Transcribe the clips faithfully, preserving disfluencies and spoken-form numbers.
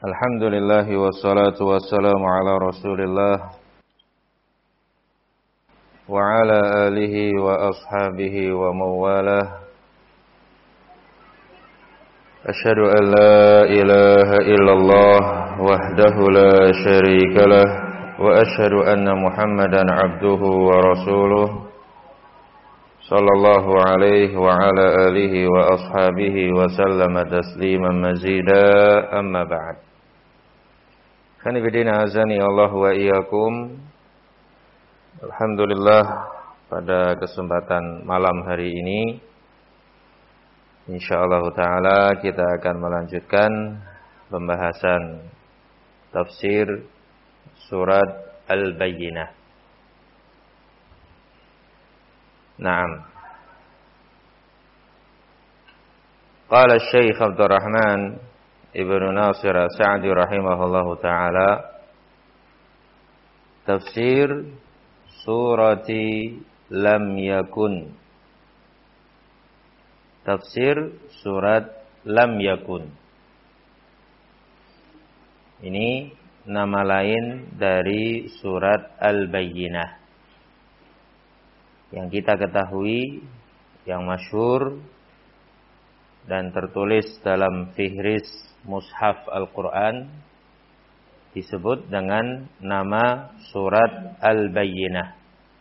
Alhamdulillah wassalatu wassalamu ala Rasulillah wa ala alihi wa ashabihi wa mawalah. Asyhadu an la ilaha illallah wahdahu la syarika lah wa asyhadu anna Muhammadan abduhu wa rasuluh sallallahu alaihi wa ala alihi wa ashabihi wa sallama tasliman mazida, amma ba'd. Khanifidina azani Allah wa iyyakum. Alhamdulillah, pada kesempatan malam hari ini insyaallah taala kita akan melanjutkan pembahasan tafsir surat Al-Bayyinah. Naam. Qala Syekh Abdurrahman Ibnu Nasir As-Sa'di rahimahullahu taala, tafsir surati lam yakun. Tafsir surat lam yakun. Ini nama lain dari surat Al-Bayyinah. Yang kita ketahui, yang masyhur dan tertulis dalam fihris Mushaf Al-Quran disebut dengan nama surat Al-Bayyinah.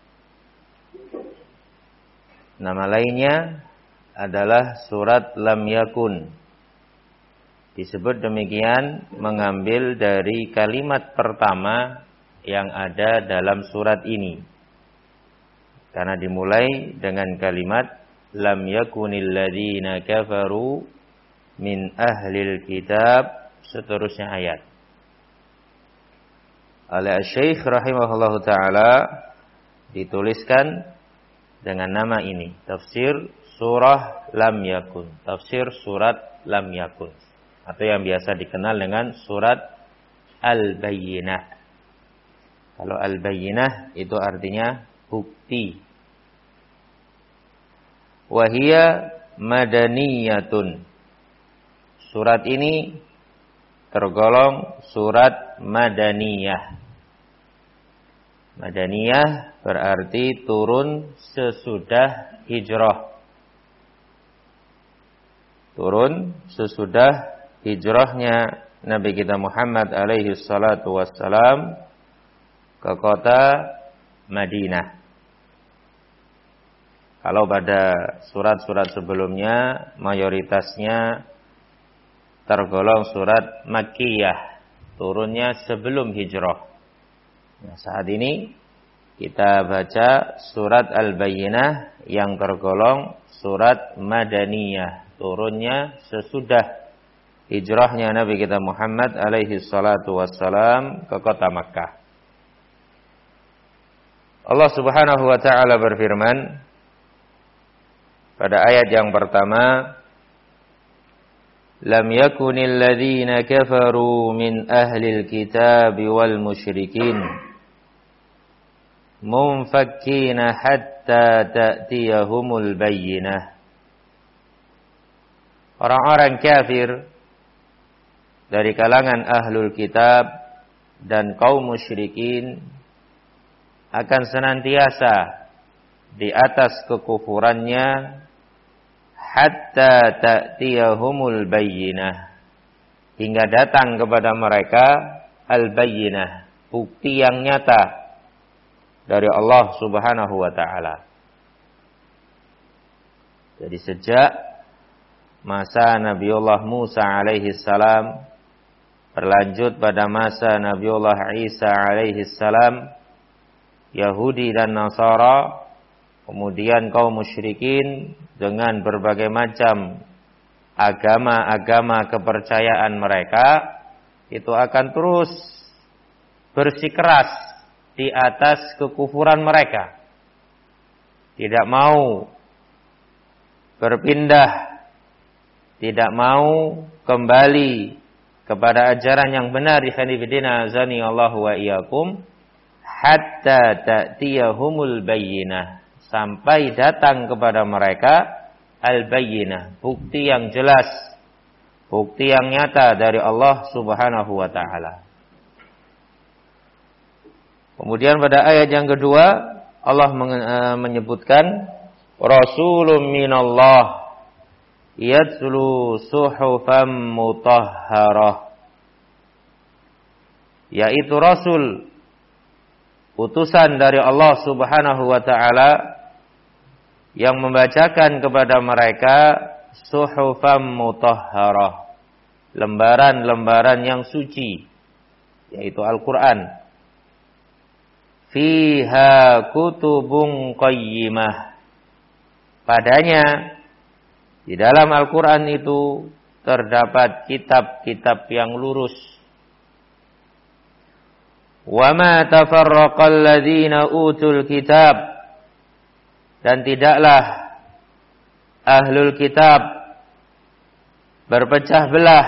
Nama lainnya adalah surat Lam Yakun. Disebut demikian mengambil dari kalimat pertama yang ada dalam surat ini. Karena dimulai dengan kalimat Lam yakunil ladzina kafaru min ahlil kitab, seterusnya ayat. Oleh Syekh rahimahullahu taala dituliskan dengan nama ini, tafsir surah Lam Yakun, tafsir surat Lam Yakun, atau yang biasa dikenal dengan surat Al-Bayyinah. Kalau Al-Bayyinah itu artinya bukti. Wahia madaniyatun. Surat ini tergolong surat Madaniyah. Madaniyah berarti turun sesudah hijrah. Turun sesudah hijrahnya Nabi kita Muhammad alaihi salatu wassalam ke kota Madinah. Kalau pada surat-surat sebelumnya mayoritasnya tergolong surat Makkiyah, turunnya sebelum hijrah. Nah, saat ini kita baca surat Al-Bayyinah yang tergolong surat Madaniyah, turunnya sesudah hijrahnya Nabi kita Muhammad alaihi salatu wassalam ke kota Makkah. Allah Subhanahu wa taala berfirman pada ayat yang pertama, Lam yakunil ladzina kafaru min ahlil kitab wal musyrikin munfakkina hatta ta'tiyahumul bayyinah. Orang-orang kafir dari kalangan ahlul kitab dan kaum musyrikin akan senantiasa di atas kekufurannya hatta ta'tiyahumul bayyinah, hingga datang kepada mereka al-bayyinah, bukti yang nyata dari Allah Subhanahu wa taala. Jadi sejak masa Nabiullah Musa alaihi salam berlanjut pada masa Nabiullah Isa alaihi salam, Yahudi dan Nasara, kemudian kaum musyrikin dengan berbagai macam agama-agama kepercayaan mereka, itu akan terus bersikeras di atas kekufuran mereka. Tidak mau berpindah, tidak mau kembali kepada ajaran yang benar. Ikhwanifidina azani Allah wa iyyakum, hatta ta'tiyahumul bayyinah, sampai datang kepada mereka al-bayyinah, bukti yang jelas bukti yang nyata dari Allah Subhanahu wa taala. Kemudian pada ayat yang kedua Allah menyebutkan Rasulun minallah yatlu suhufan mutahharah, yaitu Rasul utusan dari Allah Subhanahu wa taala yang membacakan kepada mereka suhufan mutahharah, lembaran-lembaran yang suci, yaitu Al-Qur'an. Fiha kutubun qayyimah, padanya di dalam Al-Qur'an itu terdapat kitab-kitab yang lurus. Wa ma tafarraqal ladzina utul kitab, dan tidaklah ahlul kitab berpecah belah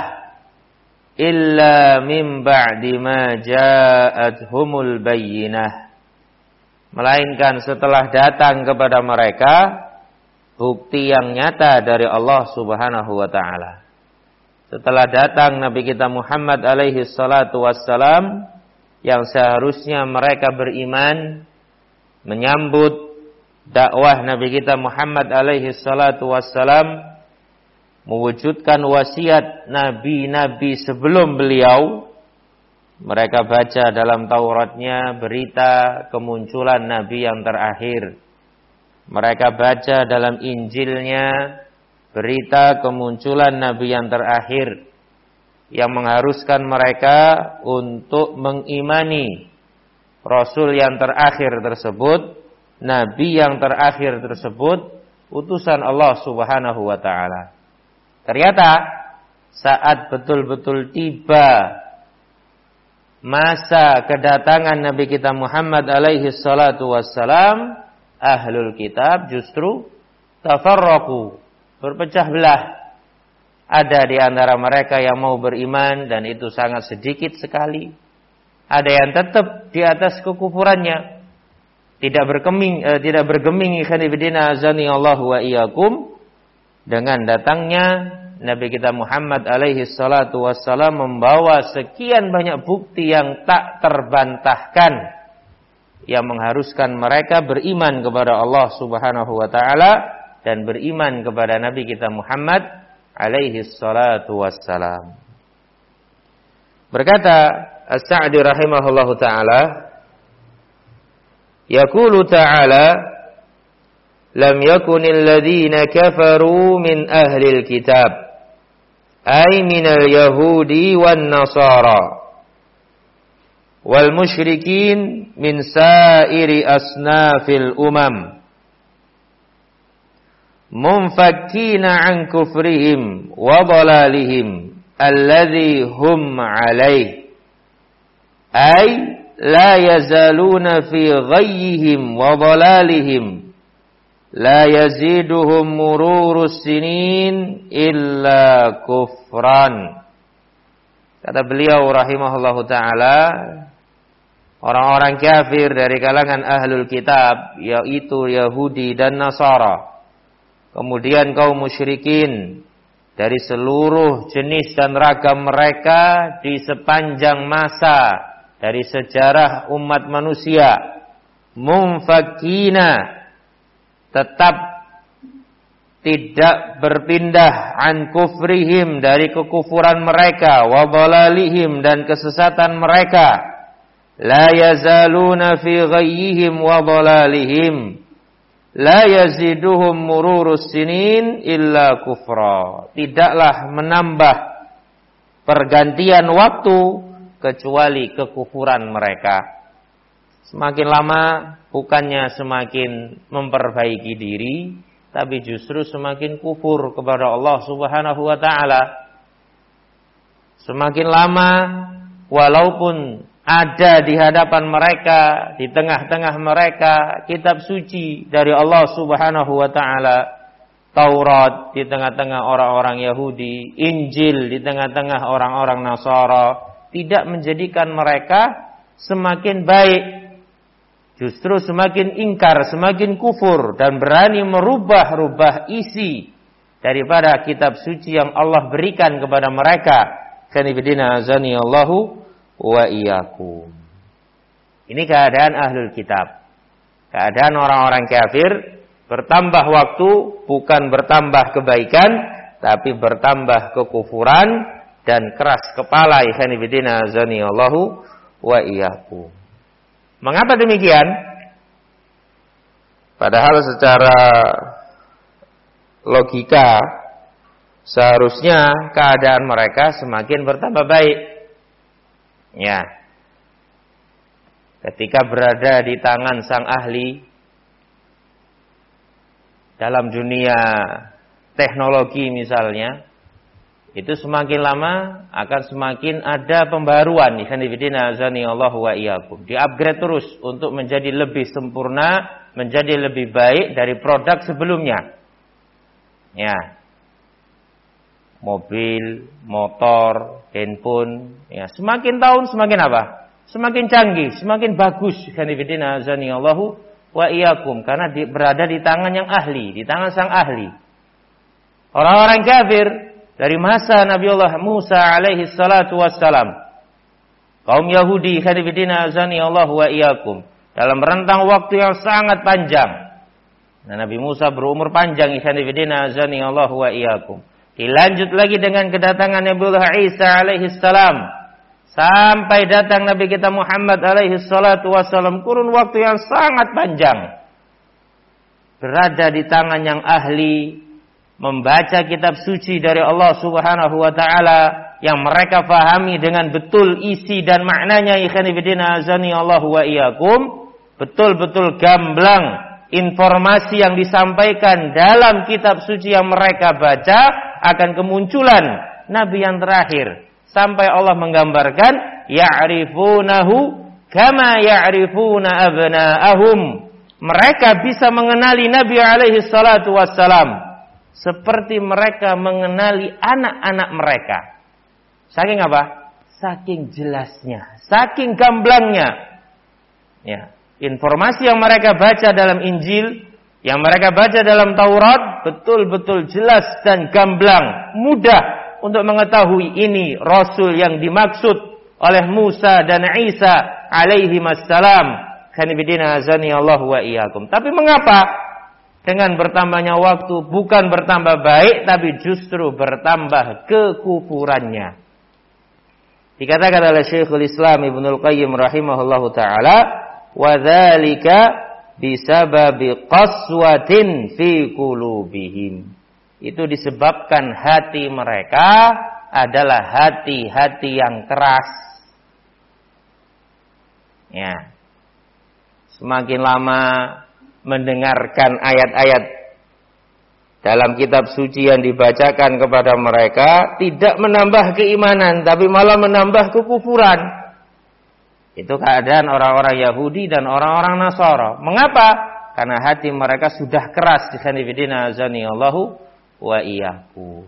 illa min ba'di ma ja'atuhumul bayyinah, melainkan setelah datang kepada mereka bukti yang nyata dari Allah Subhanahu wa taala. Setelah datang Nabi kita Muhammad alaihi salatu wassalam, yang seharusnya mereka beriman, menyambut dakwah Nabi kita Muhammad alaihi salatu wassalam, mewujudkan wasiat nabi-nabi sebelum beliau. Mereka baca dalam Tauratnya berita kemunculan nabi yang terakhir. Mereka baca dalam Injilnya berita kemunculan nabi yang terakhir, yang mengharuskan mereka untuk mengimani Rasul yang terakhir tersebut, nabi yang terakhir tersebut, utusan Allah Subhanahu wa taala. Ternyata saat betul-betul tiba masa kedatangan Nabi kita Muhammad alaihi salatu wassalam, ahlul kitab justru tafarraqu, berpecah belah. Ada di antara mereka yang mau beriman, dan itu sangat sedikit sekali. Ada yang tetap di atas kekufurannya, tidak bergeming, eh, tidak bergeming ikhwanifidina azani Allah wa iyyakum. Dengan datangnya Nabi kita Muhammad alaihi salatu wassalam membawa sekian banyak bukti yang tak terbantahkan, yang mengharuskan mereka beriman kepada Allah Subhanahu wa taala dan beriman kepada Nabi kita Muhammad alaihi salatu wassalam. Berkata As-Sa'di rahimahullahu taala, yaqulu ta'ala, lam yakunil ladzina kafaru min ahlil kitab, ay minal yahudi wan nasara wal musyrikin min sairi asnafil umam, munfakkina an kufrihim wa dhalalihim alladhi hum alaih, ay la yazaluna fi ghayyihim wa dhalalihim, la yaziduhum mururus sinin illa kufran. Kata beliau rahimahullahu ta'ala, orang-orang kafir dari kalangan ahlul kitab, yaitu Yahudi dan Nasara, kemudian kaum musyrikin dari seluruh jenis dan ragam mereka di sepanjang masa dari sejarah umat manusia, munfakina, tetap tidak berpindah, an kufrihim, dari kekufuran mereka, wa dhalalihim, dan kesesatan mereka, la yazaluna fi ghayyihim wa dhalalihim, la yaziduhum mururus sinin illa kufra, tidaklah menambah pergantian waktu kecuali kekufuran mereka. Semakin lama bukannya semakin memperbaiki diri, tapi justru semakin kufur kepada Allah Subhanahu wa taala. Semakin lama, walaupun ada di hadapan mereka, di tengah-tengah mereka kitab suci dari Allah Subhanahu wa taala, Taurat di tengah-tengah orang-orang Yahudi, Injil di tengah-tengah orang-orang Nasara, tidak menjadikan mereka semakin baik. Justru semakin ingkar, semakin kufur, dan berani merubah-rubah isi daripada kitab suci yang Allah berikan kepada mereka. Kanibidina azani Allahu wa iyyakum. Ini keadaan ahlul kitab. Keadaan orang-orang kafir, bertambah waktu bukan bertambah kebaikan, tapi bertambah kekufuran dan keras kepala. Kanibidina azani Allahu wa iyyakum. Mengapa demikian? Padahal secara logika seharusnya keadaan mereka semakin bertambah baik. Ya. Ketika berada di tangan sang ahli dalam dunia teknologi misalnya, itu semakin lama akan semakin ada pembaruan. Ikhwanifidina azani Allah wa iyyakum. Di-upgrade terus untuk menjadi lebih sempurna, menjadi lebih baik dari produk sebelumnya. Ya. Mobil, motor, handphone, ya, semakin tahun semakin apa? Semakin canggih, semakin bagus. Ikhwanifidina azani Allah wa iyyakum, karena di, berada di tangan yang ahli, di tangan sang ahli. Orang-orang kafir dari masa Nabi Allah Musa alaihi salatu wassalam, kaum Yahudi, khadibidina azani Allah wa iyyakum, dalam rentang waktu yang sangat panjang. Nah, Nabi Musa berumur panjang, khadibidina azani Allah wa iyyakum. Dilanjut lagi dengan kedatangan Nabi Allah Isa alaihi salam, sampai datang Nabi kita Muhammad alaihi salatu wassalam, kurun waktu yang sangat panjang. Berada di tangan yang ahli, membaca kitab suci dari Allah Subhanahu wa taala yang mereka fahami dengan betul isi dan maknanya. Ikhwanifidina azani Allah wa iyyakum, betul-betul gamblang informasi yang disampaikan dalam kitab suci yang mereka baca akan kemunculan nabi yang terakhir, sampai Allah menggambarkan ya'rifunahu kama ya'rifuna abna'ahum. Mereka bisa mengenali Nabi alaihi salatu wassalam seperti mereka mengenali anak-anak mereka. Saking apa? Saking jelasnya, saking gamblangnya. Ya, informasi yang mereka baca dalam Injil, yang mereka baca dalam Taurat, betul-betul jelas dan gamblang, mudah untuk mengetahui ini Rasul yang dimaksud oleh Musa dan Isa alaihi wassalam. Kanibidina azani Allah wa iyyakum. Tapi mengapa dengan bertambahnya waktu bukan bertambah baik, tapi justru bertambah kekufurannya? Dikatakan oleh Syekhul Islam Ibnul Qayyim rahimahullahu taala, wa dzalika bisababi qaswatin fi qulubihim. Itu disebabkan hati mereka adalah hati-hati yang keras. Ya. Semakin lama mendengarkan ayat-ayat dalam kitab suci yang dibacakan kepada mereka, tidak menambah keimanan, tapi malah menambah kekufuran. Itu keadaan orang-orang Yahudi dan orang-orang Nasara. Mengapa? Karena hati mereka sudah keras. Ikhwanifidina azani Allahu wa iyyakum.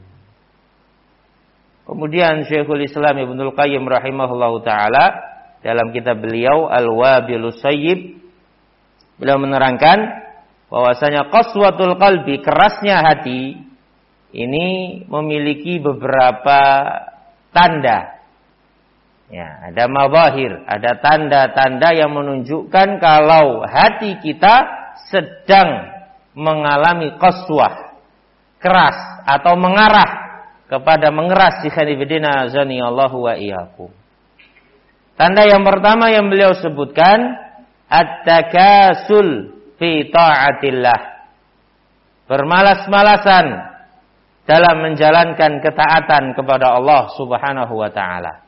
Kemudian Syekhul Islam Ibnul Qayyim rahimahullahu taala dalam kitab beliau Al-Wabilus Sayyib, beliau menerangkan bahwasanya qaswatul qalbi, kerasnya hati, ini memiliki beberapa tanda. Ya, ada mabahir, ada tanda-tanda yang menunjukkan kalau hati kita sedang mengalami qaswah, keras atau mengarah kepada mengeras. Ikhwanifidina azani Allahu wa iyyakum. Tanda yang pertama yang beliau sebutkan, at-takasul fi ta'atillah, bermalas-malasan dalam menjalankan ketaatan kepada Allah Subhanahu wa taala.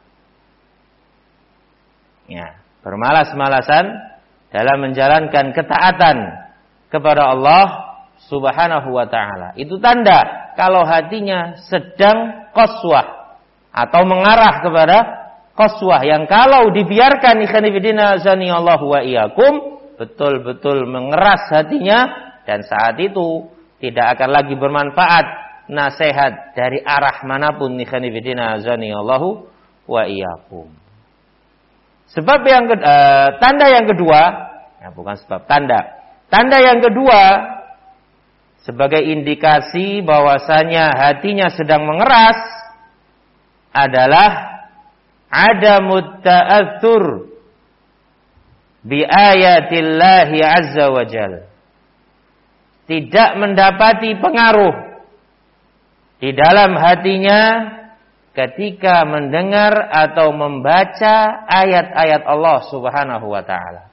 Ya, bermalas-malasan dalam menjalankan ketaatan kepada Allah Subhanahu wa taala. Itu tanda kalau hatinya sedang qaswah atau mengarah kepada qaswah, yang kalau dibiarkan ikhwanifidina azani Allah wa iyyakum, betul-betul mengeras hatinya, dan saat itu tidak akan lagi bermanfaat nasihat dari arah manapun. Ikhwanifidina azani Allah wa iyyakum. Sebab yang ke, uh, tanda yang kedua, ya bukan sebab, tanda. Tanda yang kedua sebagai indikasi bahwasanya hatinya sedang mengeras adalah adamut ta'atsur bi ayatillahi azza wa jalla. Tidak mendapati pengaruh di dalam hatinya ketika mendengar atau membaca ayat-ayat Allah Subhanahu wa taala.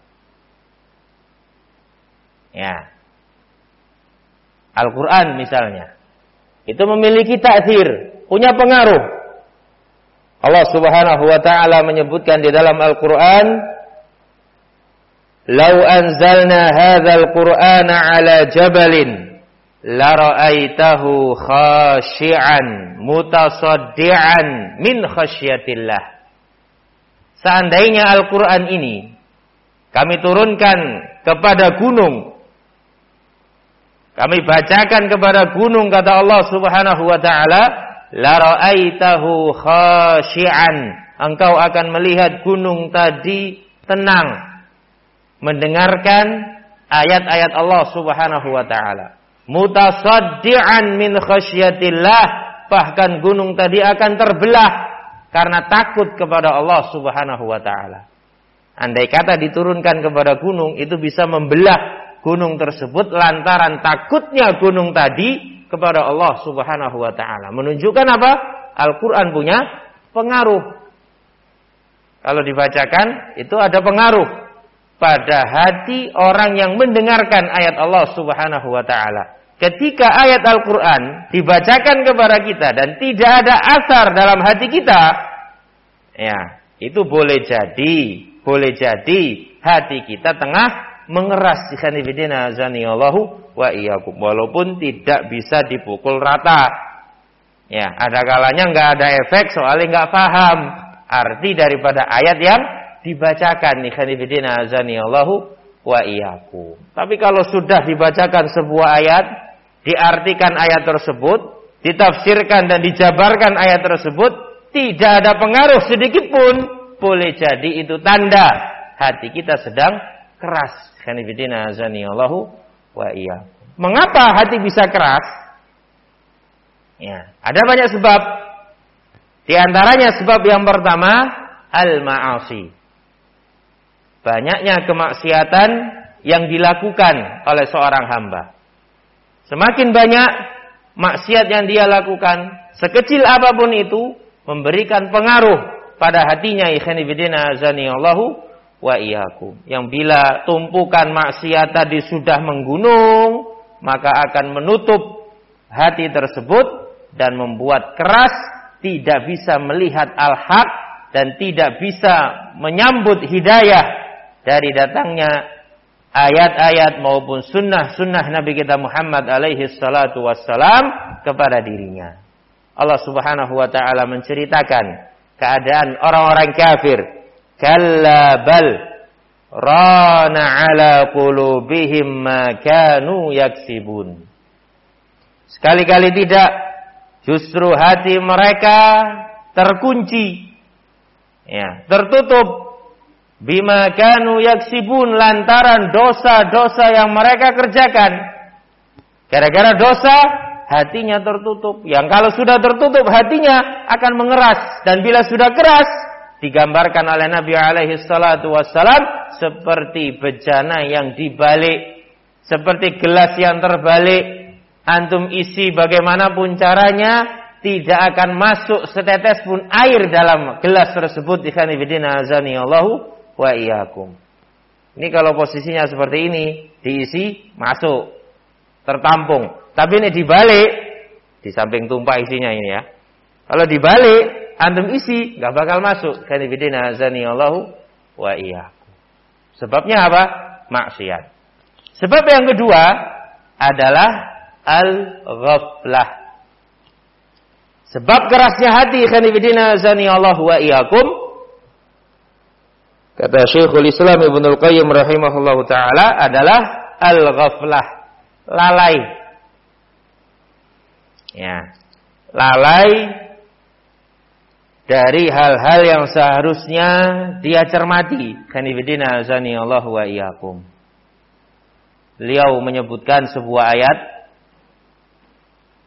Ya. Al-Qur'an misalnya. Itu memiliki ta'thir, punya pengaruh. Allah Subhanahu wa taala menyebutkan di dalam Al-Qur'an, "Lau anzalna hadzal Qur'ana 'ala jabalin la ra'aitahu khashi'an mutasaddian min khasyatillah." Seandainya Al-Qur'an ini kami turunkan kepada gunung, kami bacakan kepada gunung, kata Allah Subhanahu wa taala, la ra'aitahu khashi'an, engkau akan melihat gunung tadi tenang mendengarkan ayat-ayat Allah Subhanahu wa taala. Mutasaddian min khasyatillah, bahkan gunung tadi akan terbelah karena takut kepada Allah Subhanahu wa taala. Andai kata diturunkan kepada gunung, itu bisa membelah gunung tersebut lantaran takutnya gunung tadi kepada Allah Subhanahu wa taala. Menunjukkan apa? Al-Qur'an punya pengaruh. Kalau dibacakan itu ada pengaruh pada hati orang yang mendengarkan ayat Allah Subhanahu wa taala. Ketika ayat Al-Qur'an dibacakan kepada kita dan tidak ada asar dalam hati kita, ya, itu boleh jadi, boleh jadi hati kita tengah mengeras, ikhwanifidina azanillahu wa iyyakum, walaupun tidak bisa dipukul rata. Ya, ada kalanya nggak ada efek soalnya nggak paham arti daripada ayat yang dibacakan, ikhwanifidina azanillahu wa iyyakum. Tapi kalau sudah dibacakan sebuah ayat, diartikan ayat tersebut, ditafsirkan dan dijabarkan ayat tersebut, tidak ada pengaruh sedikit pun, boleh jadi itu tanda hati kita sedang keras. Ikhwanifidina azanillahu wa iyyakum. Mengapa hati bisa keras? Ya, ada banyak sebab. Di antaranya sebab yang pertama, al-ma'asi. Banyaknya kemaksiatan yang dilakukan oleh seorang hamba. Semakin banyak maksiat yang dia lakukan, sekecil apapun itu, memberikan pengaruh pada hatinya, ikhwanifidina azanillahu wa iyyakum. Yang bila tumpukan maksiat tadi sudah menggunung, maka akan menutup hati tersebut dan membuat keras, tidak bisa melihat al-haq dan tidak bisa menyambut hidayah dari datangnya ayat-ayat maupun sunnah-sunnah Nabi kita Muhammad alaihi salatu wassalam kepada dirinya. Allah Subhanahu wa taala menceritakan keadaan orang-orang kafir. Kalla bal rana ala qulubihim ma kanu yaksibun. Sekali-kali tidak, justru hati mereka terkunci, ya, tertutup, bima kanu yaksibun, lantaran dosa-dosa yang mereka kerjakan. Gara-gara dosa, hatinya tertutup. Yang kalau sudah tertutup, hatinya akan mengeras. Dan bila sudah keras, digambarkan oleh Nabi alaihi salatu wassalam seperti bejana yang dibalik, seperti gelas yang terbalik. Antum isi bagaimanapun caranya, tidak akan masuk setetes pun air dalam gelas tersebut. Ikhwanifidina azanillahu wa iyyakum. Ini kalau posisinya seperti ini, diisi, masuk, tertampung. Tapi ini dibalik, di samping tumpah isinya ini ya. Kalau dibalik, antum isi, nggak bakal masuk. Ikhwanifidina azanillahu wa iyyakum. Sebabnya apa? Maksiat. Sebab yang kedua adalah al-ghaflah. Sebab kerasnya hati, ikhwanifidina azanillahu wa iyyakum, kata Syekhul Islam Ibnul Qayyim rahimahullahu taala, adalah al-ghaflah, lalai. Ya, lalai dari hal-hal yang seharusnya dia cermati. Ikhwanifidina azanillahu wa iyyakum. Beliau menyebutkan sebuah ayat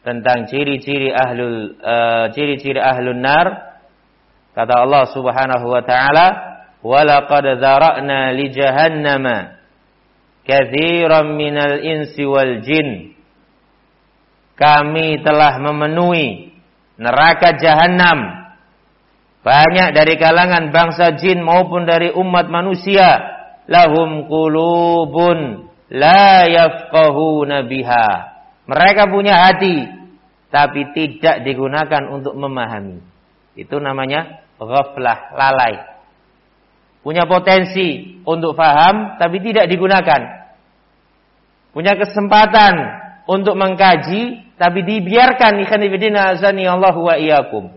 tentang ciri-ciri ahlul uh, ciri-ciri ahlun nar. Kata Allah Subhanahu wa taala, "Wa laqad dzara'na li jahannama katsiran minal insi wal jin." Kami telah memenuhi neraka jahanam banyak dari kalangan bangsa jin maupun dari umat manusia. Lahum qulubun la yafqahuna biha. Mereka punya hati tapi tidak digunakan untuk memahami. Itu namanya ghaflah, lalai. Punya potensi untuk faham tapi tidak digunakan. Punya kesempatan untuk mengkaji tapi dibiarkan. Ikhwan fillah azani Allahu wa iyyakum.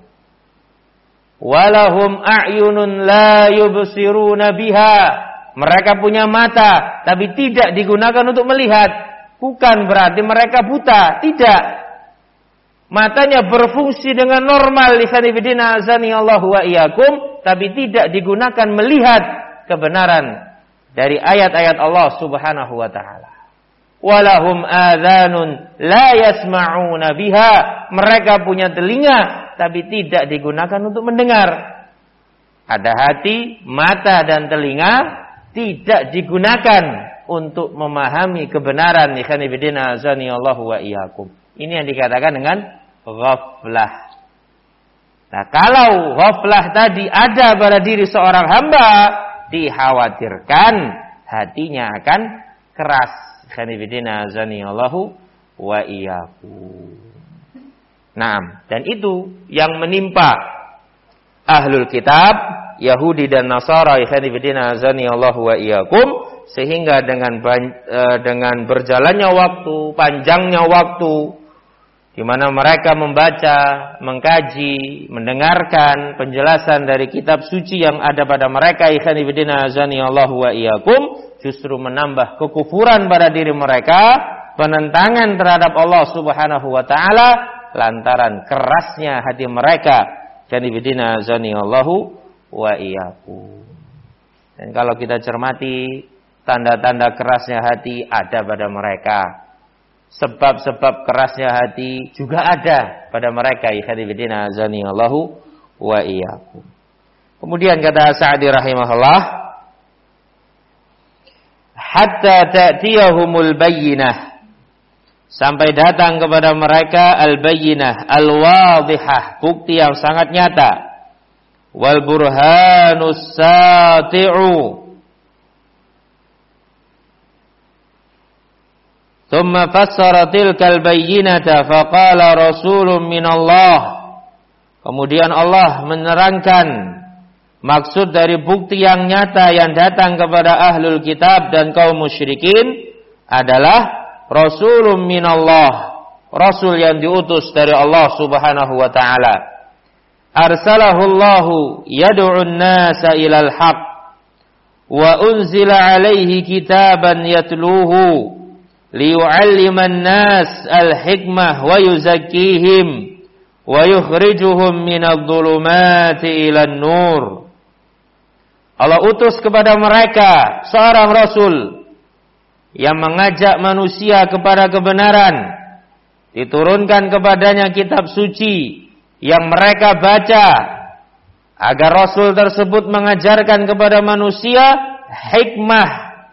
Walahum a'yunun la yubsiruna biha. Mereka punya mata tapi tidak digunakan untuk melihat. Bukan berarti mereka buta, tidak. Matanya berfungsi dengan normal, ikhwan fillah azani Allahu wa iyyakum, tapi tidak digunakan melihat kebenaran dari ayat-ayat Allah Subhanahu wa taala. Walahum adhanun la yasma'una biha. Mereka punya telinga tapi tidak digunakan untuk mendengar. Ada hati, mata dan telinga tidak digunakan untuk memahami kebenaran. Ikhwan fillah azani Allahu wa iyyakum. Ini yang dikatakan dengan ghaflah. Nah, kalau ghaflah tadi ada pada diri seorang hamba, dikhawatirkan hatinya akan keras. Ikhwan fillah azani Allahu wa iyyakum. Nah, dan itu yang menimpa ahlul kitab, Yahudi dan Nasara, ikhwan fillah azani Allahu wa iyyakum, sehingga dengan dengan berjalannya waktu, panjangnya waktu di mana mereka membaca, mengkaji, mendengarkan penjelasan dari kitab suci yang ada pada mereka, ikhwan fillah azani Allahu wa iyyakum, justru menambah kekufuran pada diri mereka, penentangan terhadap Allah Subhanahu wa taala lantaran kerasnya hati mereka. Ikhwan fillah azani Allahu wa iyyakum. Dan kalau kita cermati, tanda-tanda kerasnya hati ada pada mereka. Sebab-sebab kerasnya hati juga ada pada mereka. Ikhwan fillah azani Allahu wa iyyakum. Kemudian kata Sa'di rahimahullah, hatta ta'tiyahumul bayyinah, sampai datang kepada mereka al-bayyinah, al-wadhihah, bukti yang sangat nyata. Wal burhanus sati'u. Thumma fassara tilkal bayyinata faqala rasulun minallah. Kemudian Allah menerangkan maksud dari bukti yang nyata yang datang kepada ahlul kitab dan kaum musyrikin adalah rasulun minallah, rasul yang diutus dari Allah Subhanahu wa taala. Arsalahu Allahu yad'un nasa ilal haq wa unzila alaihi kitaban yatluhu liyu'alliman nas al-hikmah wa yuzakkihim wa yukhrijuhum minadh-dhulumati ilan nur. Allah utus kepada mereka seorang rasul yang mengajak manusia kepada kebenaran. Diturunkan kepadanya kitab suci yang mereka baca, agar rasul tersebut mengajarkan kepada manusia hikmah,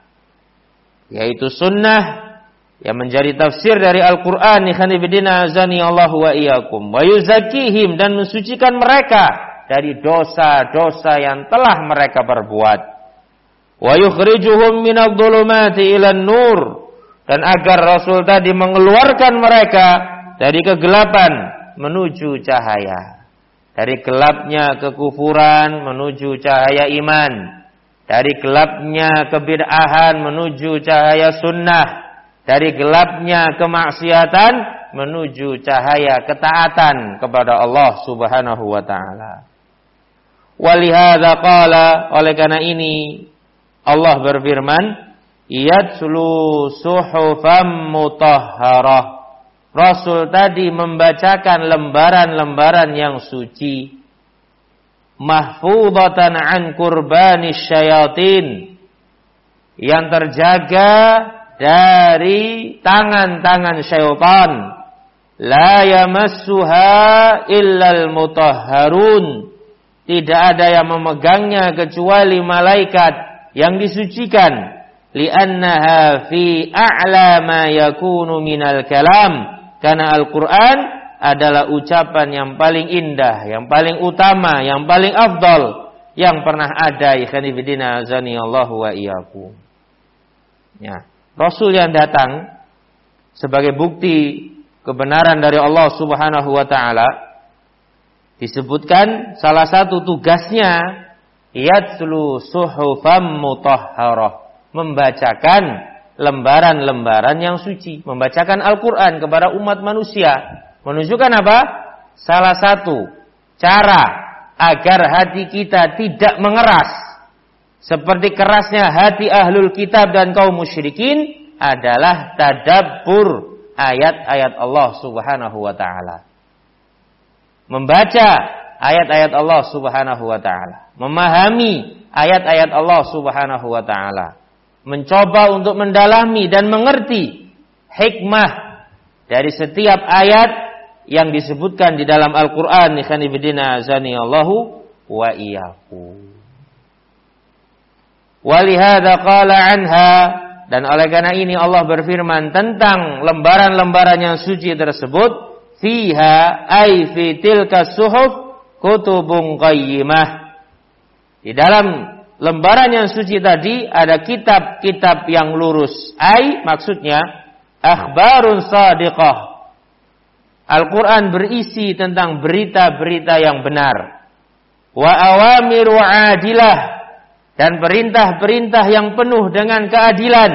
yaitu sunnah yang menjadi tafsir dari Al-Quran. Ikhwan fillah azani Allahu wa iyyakum. Wa yuzakkihim, dan mensucikan mereka dari dosa-dosa yang telah mereka perbuat. Wa yukhrijuhum minadh-dhulumati ilan nur, dan agar rasul tadi mengeluarkan mereka dari kegelapan menuju cahaya, dari gelapnya kekufuran menuju cahaya iman, dari gelapnya kebid'ahan menuju cahaya sunnah, dari gelapnya kemaksiatan menuju cahaya ketaatan kepada Allah Subhanahu wa taala. Walihadza qala, oleh karena ini Allah berfirman, yatslu suhufam mutahharah. Rasul tadi membacakan lembaran-lembaran yang suci, mahfudatan an qurbanis syayatin, yang terjaga dari tangan-tangan syaitan, la yamassuha illal mutahharun. Tidak ada yang memegangnya kecuali malaikat yang disucikan. Li'annaha fi a'la ma yakunu minal kalam. Karena Al-Quran adalah ucapan yang paling indah, yang paling utama, yang paling afdal yang pernah ada. Ikhwani fillah azanillahu wa iyyakum. Ya, Rasul yang datang sebagai bukti kebenaran dari Allah Subhanahu wa taala, disebutkan salah satu tugasnya yatlu suhufam mutahharah, membacakan lembaran-lembaran yang suci, membacakan Al-Qur'an kepada umat manusia. Menunjukkan apa? Salah satu cara agar hati kita tidak mengeras seperti kerasnya hati ahlul kitab dan kaum musyrikin adalah tadabbur ayat-ayat Allah Subhanahu wa taala. Membaca ayat-ayat Allah Subhanahu wa taala, memahami ayat-ayat Allah Subhanahu wa taala, mencoba untuk mendalami dan mengerti hikmah dari setiap ayat yang disebutkan di dalam Al-Qur'an. Ikhwani fillah azanillahu wa iyyakum. Walihada qala anha, dan oleh karena ini Allah berfirman tentang lembaran-lembaran yang suci tersebut, fiha ay fi tilka suhuf kutubun qayyimah. Di dalam lembaran yang suci tadi ada kitab-kitab yang lurus. Ay maksudnya akhbarun shadiqah. Al-Quran berisi tentang berita-berita yang benar. Wa awamiru adilah, dan perintah-perintah yang penuh dengan keadilan.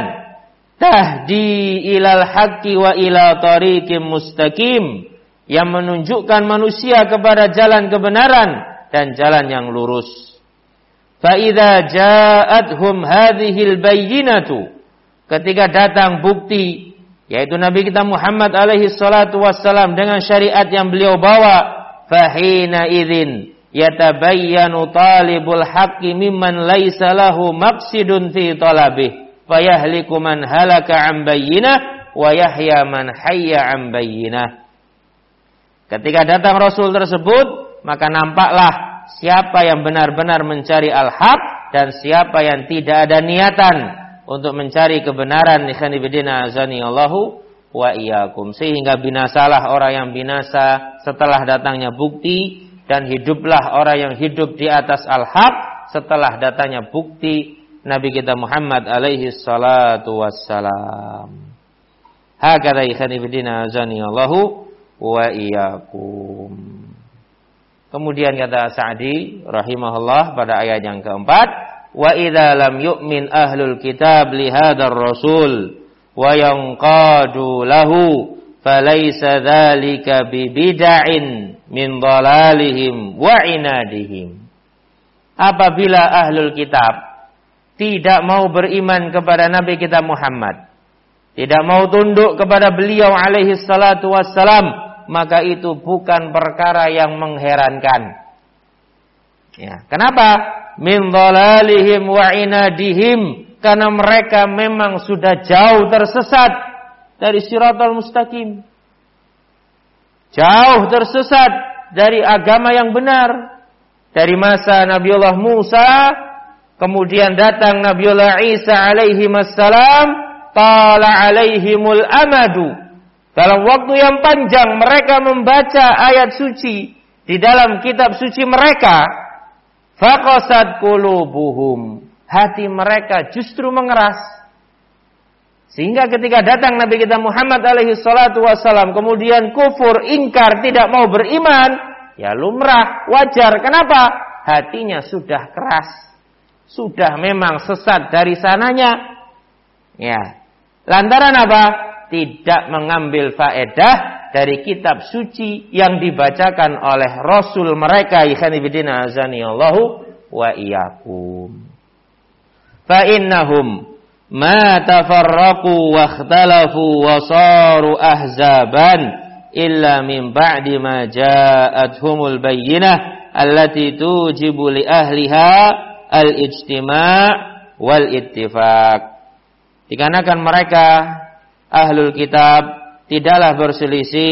Tahdi ilal haqqi wa ila tariqim mustaqim, yang menunjukkan manusia kepada jalan kebenaran dan jalan yang lurus. Fa idza ja'atuhum hadhil bayyinatu, ketika datang bukti, yaitu Nabi kita Muhammad alaihi salatu wassalam dengan syariat yang beliau bawa, fahina idzin yatabayyanu talibul haqqi mimman laisa lahu maqsidun fi talabih, fayahliku man halaka an bayyinah wa yahya man hayya an bayyinah. Ketika datang Rasul tersebut, maka nampaklah siapa yang benar-benar mencari al-haq dan siapa yang tidak ada niatan untuk mencari kebenaran. Ikhwani fillah azanillahu wa iyyakum. Sehingga binasalah orang yang binasa setelah datangnya bukti, dan hiduplah orang yang hidup di atas al-haq setelah datangnya bukti Nabi kita Muhammad alaihi salatu wassalam. Hakadha ikhwani fillah azanillahu wa iyyakum. Kemudian kata Sa'di rahimahullah pada ayat yang keempat, wa idza lam yu'min ahlul kitab li hadzal rasul wa yanqadu lahu falaysa dzalika bi bid'in min dhalalihim wa inadihim. Apabila ahlul kitab tidak mau beriman kepada Nabi kita Muhammad, tidak mau tunduk kepada beliau alaihi salatu wassalam, maka itu bukan perkara yang mengherankan. Ya, kenapa? Min dhalalihim wa inadihim, karena mereka memang sudah jauh tersesat dari siratal mustaqim. Jauh tersesat dari agama yang benar. Dari masa Nabiullah Musa, kemudian datang Nabiullah Isa alaihi wassalam, tala alaihimul amadu. Dalam waktu yang panjang mereka membaca ayat suci di dalam kitab suci mereka. Faqasat qulubuhum, hati mereka justru mengeras. Sehingga ketika datang Nabi kita Muhammad alaihi salatu wassalam, kemudian kufur, ingkar, tidak mau beriman, ya lumrah, wajar. Kenapa? Hatinya sudah keras, sudah memang sesat dari sananya. Ya, lantaran apa? Tidak mengambil faedah dari kitab suci yang dibacakan oleh Rasul mereka. Ikhwani fillah azanillahu wa iyyakum. Fa innahum ma tafarraqu wa ikhtalafu wa saru ahzaban illa min ba'di ma ja'atuhumul bayyinah allati tujibu li ahliha al-ijtima' wal ittifaq. Dikarenakan mereka ahlul kitab tidaklah berselisih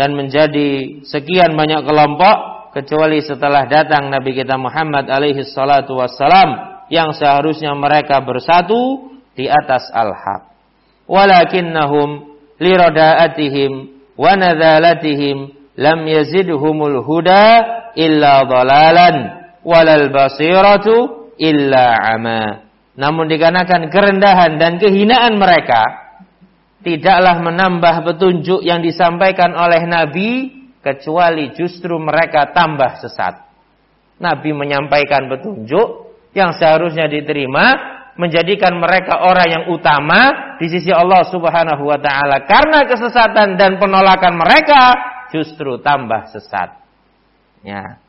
dan menjadi sekian banyak kelompok, kecuali setelah datang Nabi kita Muhammad alaihi salatu wassalam, yang seharusnya mereka bersatu di atas al-haq. Walakinnahum lirada'atihim wa nadhalatihim lam yazidhumul huda illa dhalalan walal basiratu illa ama. Namun dikarenakan kerendahan dan kehinaan mereka, tidaklah menambah petunjuk yang disampaikan oleh Nabi, kecuali justru mereka tambah sesat. Nabi menyampaikan petunjuk yang seharusnya diterima, menjadikan mereka orang yang utama di sisi Allah Subhanahu wa taala. Karena kesesatan dan penolakan mereka, justru tambah sesat. Ya.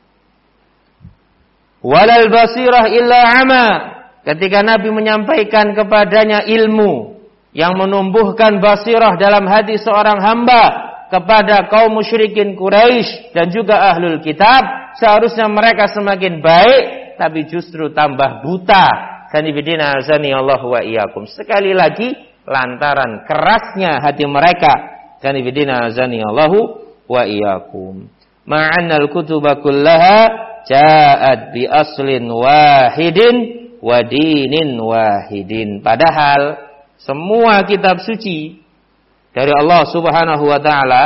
Walal basirah illa ama. Ketika Nabi menyampaikan kepadanya ilmu yang menumbuhkan basirah dalam hati seorang hamba kepada kaum musyrikin Quraisy dan juga ahlul kitab, seharusnya mereka semakin baik, tapi justru tambah buta. Sanibidina azani Allah wa iyyakum. Sekali lagi lantaran kerasnya hati mereka. Sanibidina azani Allah wa iyyakum. Ma'annal kutuba kullaha ja'at bi aslin wahidin wa dinin wahidin. Padahal semua kitab suci dari Allah Subhanahu wa taala,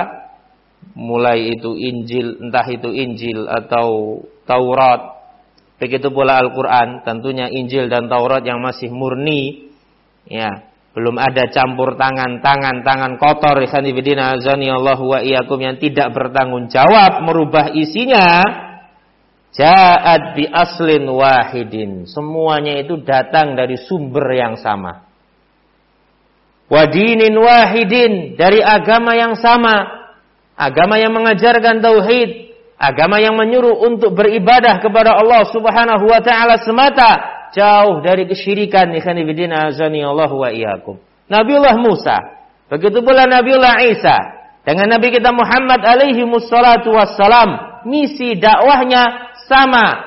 mulai itu Injil, entah itu Injil atau Taurat, begitu pula Al-Qur'an, tentunya Injil dan Taurat yang masih murni, ya, belum ada campur tangan, tangan-tangan kotor, ikhwanifidina azani Allah wa iyyakum, yang tidak bertanggung jawab merubah isinya. Ja'at bi aslin wahidin. Semuanya itu datang dari sumber yang sama. Wa dinin wahidin, dari agama yang sama. Agama yang mengajarkan tauhid, agama yang menyuruh untuk beribadah kepada Allah Subhanahu wa taala semata, jauh dari kesyirikan. Ikhwanifidina azani Allah wa iyyakum. Nabiullah Musa, begitu pula Nabiullah Isa, dengan Nabi kita Muhammad alaihi wassalatu wassalam, misi dakwahnya sama.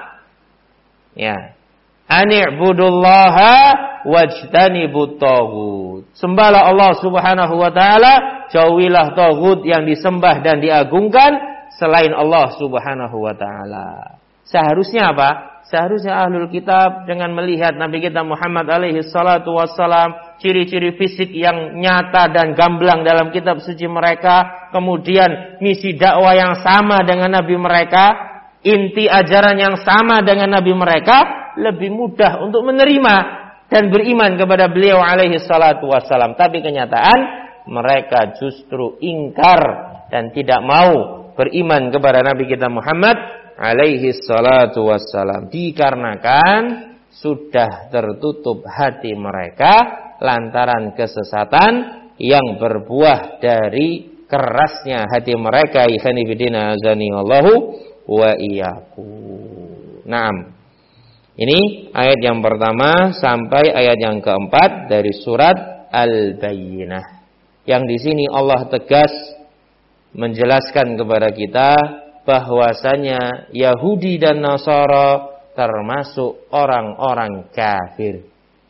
Ya. Ani'budullaha wajtanibut taghut. Sembahlah Allah Subhanahu wa taala, jauhilah taghut yang disembah dan diagungkan selain Allah Subhanahu wa taala. Seharusnya apa? Seharusnya ahlul kitab dengan melihat Nabi kita Muhammad alaihi salatu wassalam, ciri-ciri fisik yang nyata dan gamblang dalam kitab suci mereka, kemudian misi dakwah yang sama dengan Nabi mereka, inti ajaran yang sama dengan Nabi mereka, lebih mudah untuk menerima dan beriman kepada beliau alaihi salatu wassalam. Tapi kenyataan mereka justru ingkar dan tidak mau beriman kepada Nabi kita Muhammad alaihi salatu wassalam, dikarenakan sudah tertutup hati mereka lantaran kesesatan yang berbuah dari kerasnya hati mereka. Ikhwanifidina azani Allahu wa iyyakum. Naam. Ini ayat yang pertama sampai ayat yang keempat dari surat Al-Bayyinah. Yang di sini Allah tegas menjelaskan kepada kita bahwasanya Yahudi dan Nasara termasuk orang-orang kafir.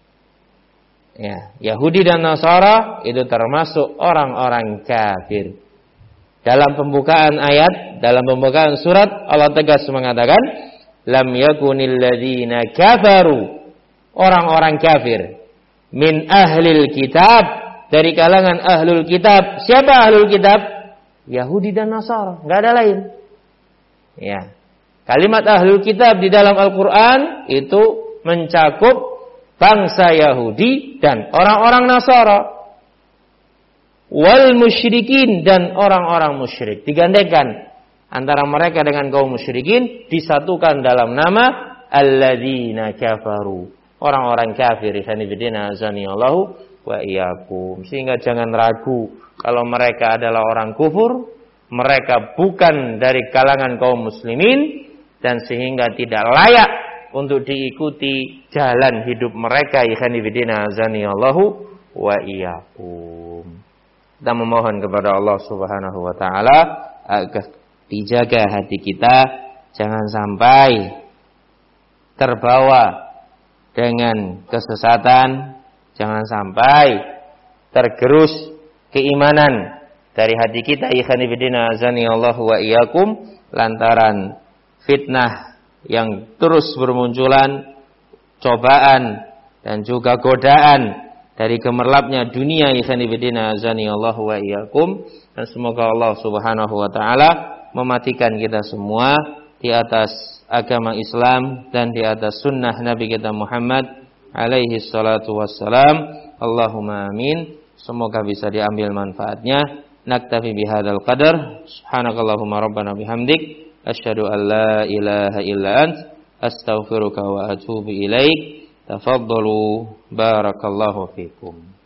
Ya, Yahudi dan Nasara itu termasuk orang-orang kafir. Dalam pembukaan ayat, dalam pembukaan surat, Allah tegas mengatakan, lam yakunil ladzina kafaru, orang-orang kafir, min ahlil kitab, dari kalangan ahlul kitab. Siapa ahlul kitab? Yahudi dan Nasara, enggak ada lain. Ya. Kalimat ahlul kitab di dalam Al-Qur'an itu mencakup bangsa Yahudi dan orang-orang Nasara. Wal musyrikin, dan orang-orang musyrik. Digandengkan antara mereka dengan kaum musyrikin, disatukan dalam nama alladzina kafaru, orang-orang kafir. Ikhwanifidina azani Allahu wa iyyakum. Sehingga jangan ragu kalau mereka adalah orang kufur, mereka bukan dari kalangan kaum muslimin, dan sehingga tidak layak untuk diikuti jalan hidup mereka. Ikhwanifidina azani Allahu wa iyyakum. Kita memohon kepada Allah Subhanahu wa taala agar dijaga hati kita, jangan sampai terbawa dengan kesesatan, jangan sampai tergerus keimanan dari hati kita, ikhwan fillah azani Allah wa iyyakum, lantaran fitnah yang terus bermunculan, cobaan dan juga godaan dari gemerlapnya dunia, ikhwan fillah azani Allah wa iyyakum. Dan semoga Allah Subhanahu wa taala mematikan kita semua di atas agama Islam dan di atas sunnah Nabi kita Muhammad alaihi salatu wassalam. Allahumma amin. Semoga bisa diambil manfaatnya. Naktafi bihadzal qadar. Subhanakallahumma rabbana bihamdik asyhadu an la ilaha illa ant astaghfiruka wa atubu ilaik. Tafaddalu barakallahu fikum.